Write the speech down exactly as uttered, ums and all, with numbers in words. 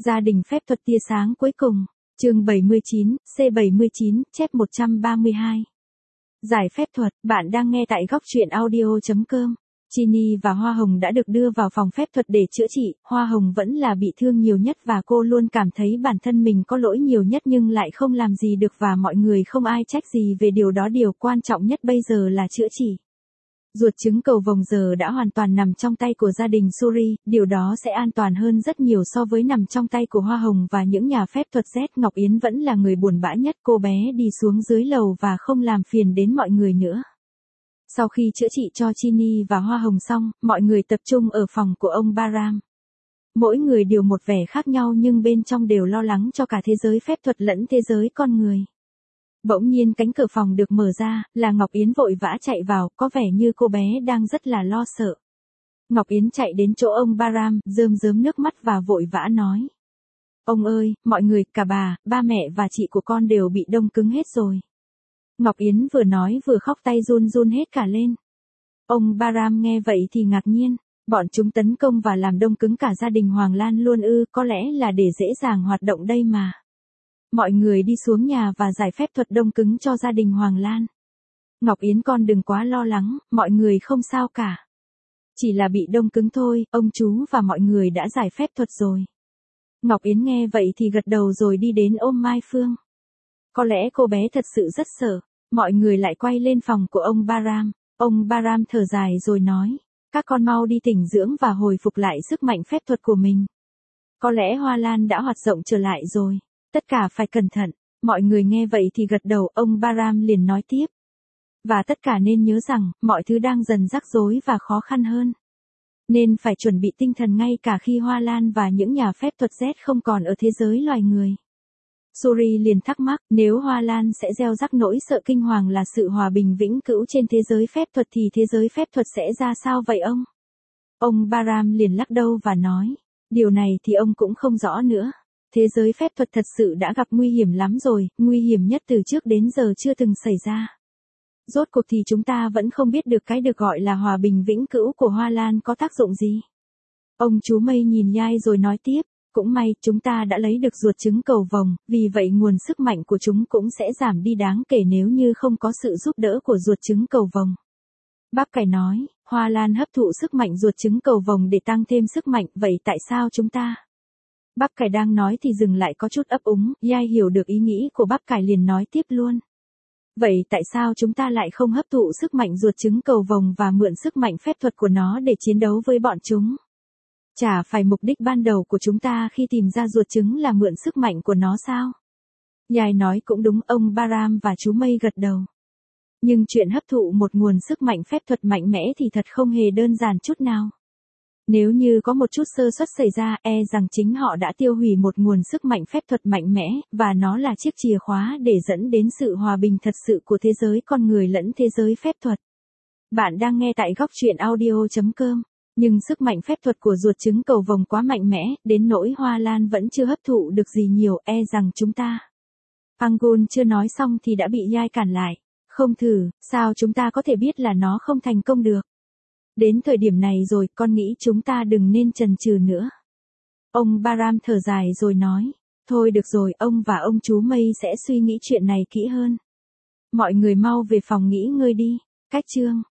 Gia đình phép thuật tia sáng cuối cùng, chương bảy mươi chín, C bảy mươi chín, chép một trăm ba mươi hai. Giải phép thuật, bạn đang nghe tại góc truyện audio chấm com. Ginny và Hoa Hồng đã được đưa vào phòng phép thuật để chữa trị, Hoa Hồng vẫn là bị thương nhiều nhất và cô luôn cảm thấy bản thân mình có lỗi nhiều nhất nhưng lại không làm gì được và mọi người không ai trách gì về điều đó. Điều quan trọng nhất bây giờ là chữa trị. Ruột trứng cầu vồng giờ đã hoàn toàn nằm trong tay của gia đình Suri, điều đó sẽ an toàn hơn rất nhiều so với nằm trong tay của Hoa Hồng và những nhà phép thuật Z. Ngọc Yến vẫn là người buồn bã nhất, cô bé đi xuống dưới lầu và không làm phiền đến mọi người nữa. Sau khi chữa trị cho Ginny và Hoa Hồng xong, mọi người tập trung ở phòng của ông Baram. Mỗi người đều một vẻ khác nhau nhưng bên trong đều lo lắng cho cả thế giới phép thuật lẫn thế giới con người. Bỗng nhiên cánh cửa phòng được mở ra, là Ngọc Yến vội vã chạy vào, có vẻ như cô bé đang rất là lo sợ. Ngọc Yến chạy đến chỗ ông Baram, rơm rớm nước mắt và vội vã nói. Ông ơi, mọi người, cả bà, ba mẹ và chị của con đều bị đông cứng hết rồi. Ngọc Yến vừa nói vừa khóc, tay run run hết cả lên. Ông Baram nghe vậy thì ngạc nhiên, bọn chúng tấn công và làm đông cứng cả gia đình Hoàng Lan luôn ư? Có lẽ là để dễ dàng hoạt động đây mà. Mọi người đi xuống nhà và giải phép thuật đông cứng cho gia đình Hoàng Lan. Ngọc Yến con đừng quá lo lắng, mọi người không sao cả. Chỉ là bị đông cứng thôi, ông chú và mọi người đã giải phép thuật rồi. Ngọc Yến nghe vậy thì gật đầu rồi đi đến ôm Mai Phương. Có lẽ cô bé thật sự rất sợ. Mọi người lại quay lên phòng của ông Baram. Ông Baram thở dài rồi nói, các con mau đi tĩnh dưỡng và hồi phục lại sức mạnh phép thuật của mình. Có lẽ Hoa Lan đã hoạt động trở lại rồi. Tất cả phải cẩn thận. Mọi người nghe vậy thì gật đầu, ông Baram liền nói tiếp. Và tất cả nên nhớ rằng, mọi thứ đang dần rắc rối và khó khăn hơn. Nên phải chuẩn bị tinh thần ngay cả khi Hoa Lan và những nhà phép thuật Z không còn ở thế giới loài người. Suri liền thắc mắc, nếu Hoa Lan sẽ gieo rắc nỗi sợ kinh hoàng là sự hòa bình vĩnh cửu trên thế giới phép thuật thì thế giới phép thuật sẽ ra sao vậy ông? Ông Baram liền lắc đầu và nói, điều này thì ông cũng không rõ nữa. Thế giới phép thuật thật sự đã gặp nguy hiểm lắm rồi, nguy hiểm nhất từ trước đến giờ chưa từng xảy ra. Rốt cuộc thì chúng ta vẫn không biết được cái được gọi là hòa bình vĩnh cửu của Hoa Lan có tác dụng gì. Ông chú Mây nhìn Nhai rồi nói tiếp, cũng may chúng ta đã lấy được ruột trứng cầu vồng, vì vậy nguồn sức mạnh của chúng cũng sẽ giảm đi đáng kể nếu như không có sự giúp đỡ của ruột trứng cầu vồng. Bác Cải nói, Hoa Lan hấp thụ sức mạnh ruột trứng cầu vồng để tăng thêm sức mạnh, vậy tại sao chúng ta? Bác Cải đang nói thì dừng lại có chút ấp úng, Yai hiểu được ý nghĩ của bác Cải liền nói tiếp luôn. Vậy tại sao chúng ta lại không hấp thụ sức mạnh ruột trứng cầu vồng và mượn sức mạnh phép thuật của nó để chiến đấu với bọn chúng? Chả phải mục đích ban đầu của chúng ta khi tìm ra ruột trứng là mượn sức mạnh của nó sao? Yai nói cũng đúng, ông Baram và chú Mây gật đầu. Nhưng chuyện hấp thụ một nguồn sức mạnh phép thuật mạnh mẽ thì thật không hề đơn giản chút nào. Nếu như có một chút sơ suất xảy ra, e rằng chính họ đã tiêu hủy một nguồn sức mạnh phép thuật mạnh mẽ, và nó là chiếc chìa khóa để dẫn đến sự hòa bình thật sự của thế giới con người lẫn thế giới phép thuật. Bạn đang nghe tại góc truyện audio chấm com. Nhưng sức mạnh phép thuật của ruột trứng cầu vồng quá mạnh mẽ, đến nỗi Hoa Lan vẫn chưa hấp thụ được gì nhiều, e rằng chúng ta. Angul chưa nói xong thì đã bị Yai cản lại. Không thử, sao chúng ta có thể biết là nó không thành công được? Đến thời điểm này rồi, con nghĩ chúng ta đừng nên chần chừ nữa. Ông Baram thở dài rồi nói, thôi được rồi, ông và ông chú Mây sẽ suy nghĩ chuyện này kỹ hơn. Mọi người mau về phòng nghỉ ngơi đi. Cách chương